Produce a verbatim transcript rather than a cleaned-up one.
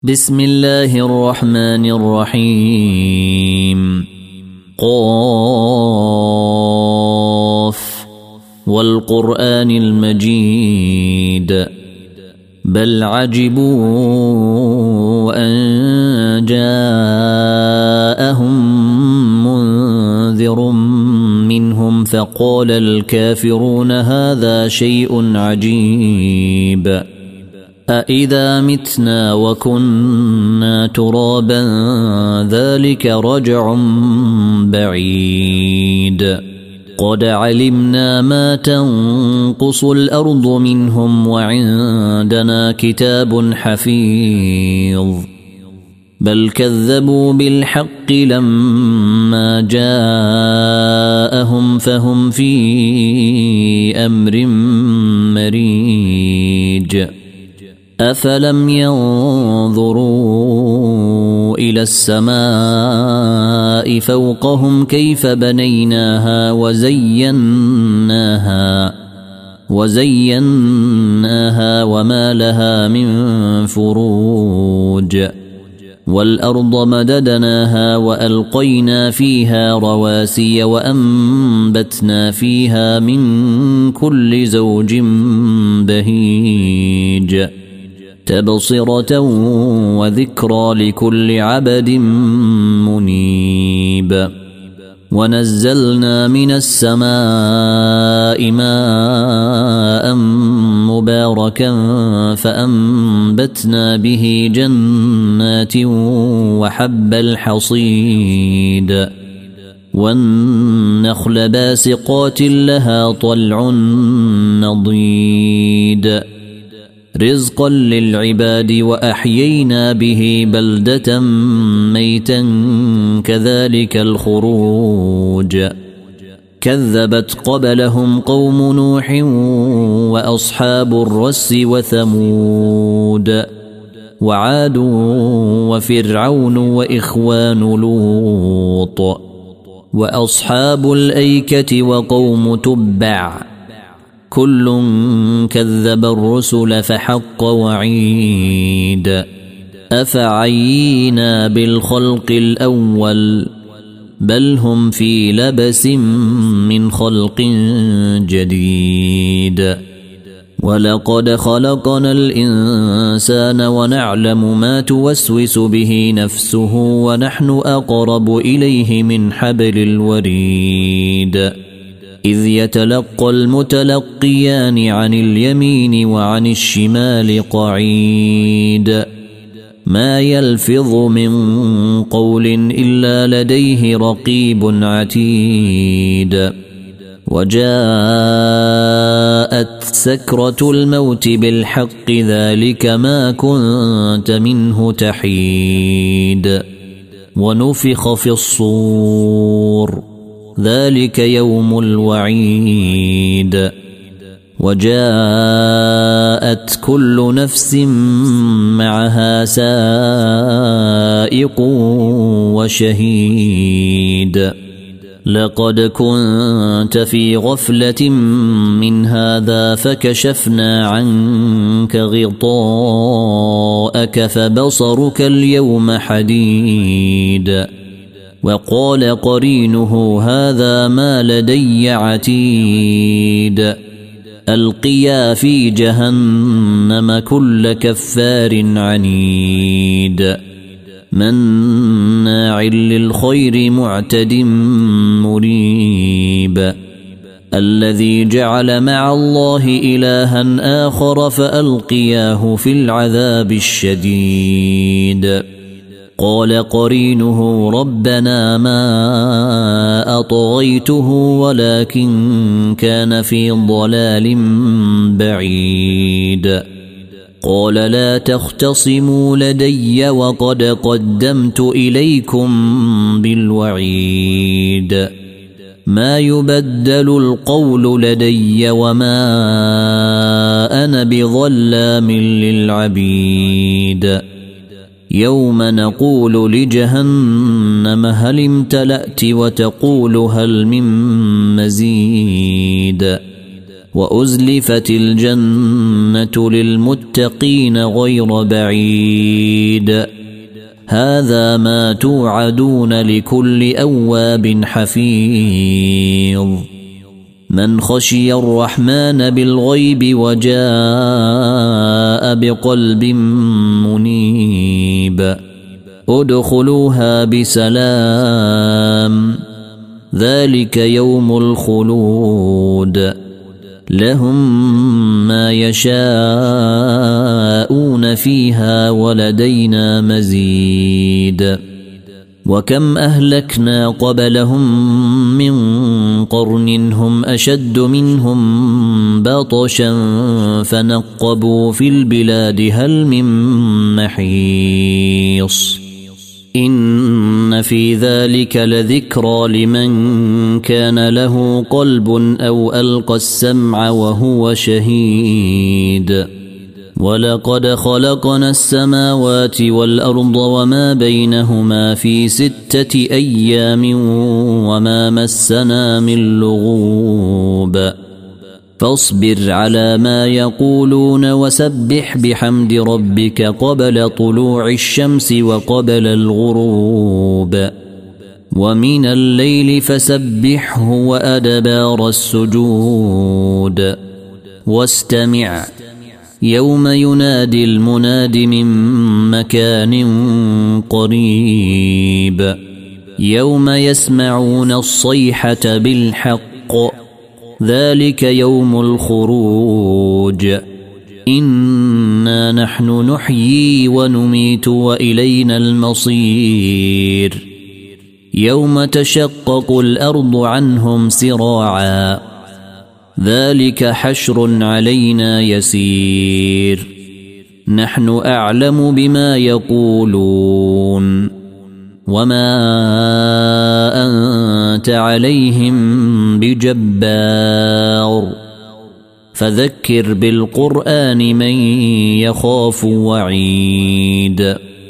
بسم الله الرحمن الرحيم. قاف والقرآن المجيد بل عجبوا أن جاءهم منذر منهم فقال الكافرون هذا شيء عجيب أإذا متنا وكنا ترابا ذلك رجع بعيد قد علمنا ما تنقص الأرض منهم وعندنا كتاب حفيظ بل كذبوا بالحق لما جاءهم فهم في أمر مريج أفلم ينظروا إلى السماء فوقهم كيف بنيناها وزيناها وزيناها وما لها من فروج والأرض مددناها وألقينا فيها رواسي وأنبتنا فيها من كل زوج بهيج تبصرة وذكرى لكل عبد منيب ونزلنا من السماء ماء مباركا فأنبتنا به جنات وحب الحصيد والنخل باسقات لها طلع نضيد رزقا للعباد وأحيينا به بلدة ميتا كذلك الخروج كذبت قبلهم قوم نوح وأصحاب الرس وثمود وعاد وفرعون وإخوان لوط وأصحاب الأيكة وقوم تبع كل كذب الرسل فحق وعيد أفعينا بالخلق الأول بل هم في لبس من خلق جديد ولقد خلقنا الإنسان ونعلم ما توسوس به نفسه ونحن أقرب إليه من حبل الوريد إذ يتلقى المتلقيان عن اليمين وعن الشمال قعيد ما يلفظ من قول إلا لديه رقيب عتيد وجاءت سكرة الموت بالحق ذلك ما كنت منه تحيد ونفخ في الصور ذلك يوم الوعيد وجاءت كل نفس معها سائق وشهيد لقد كنت في غفلة من هذا فكشفنا عنك غطاءك فبصرك اليوم حديد وقال قرينه هذا ما لدي عتيد ألقيا في جهنم كل كفار عنيد مناع للخير معتد مريب الذي جعل مع الله إلها آخر فألقياه في العذاب الشديد قال قرينه ربنا ما أطغيته ولكن كان في ضلال بعيد قال لا تختصموا لدي وقد قدمت إليكم بالوعيد ما يبدل القول لدي وما أنا بظلام للعبيد يوم نقول لجهنم هل امتلأت وتقول هل من مزيد وأزلفت الجنة للمتقين غير بعيد هذا ما توعدون لكل أواب حفيظ من خشي الرحمن بالغيب وجاء بقلب منيب ادخلوها بسلام ذلك يوم الخلود لهم ما يشاءون فيها ولدينا مزيد وكم أهلكنا قبلهم من قرن هم أشد منهم بطشا فنقبوا في البلاد هل من محيص إن في ذلك لذكرى لمن كان له قلب أو ألقى السمع وهو شهيد ولقد خلقنا السماوات والأرض وما بينهما في ستة أيام وما مسنا من لغوب فاصبر على ما يقولون وسبح بحمد ربك قبل طلوع الشمس وقبل الغروب ومن الليل فسبحه وأدبار السجود واستمع يوم ينادي المناد من مكان قريب يوم يسمعون الصيحة بالحق ذلك يوم الخروج إنا نحن نحيي ونميت وإلينا المصير يوم تشقق الأرض عنهم سراعا ذلك حشر علينا يسير نحن أعلم بما يقولون وما أنت عليهم بجبار فذكر بالقرآن من يخاف وعيد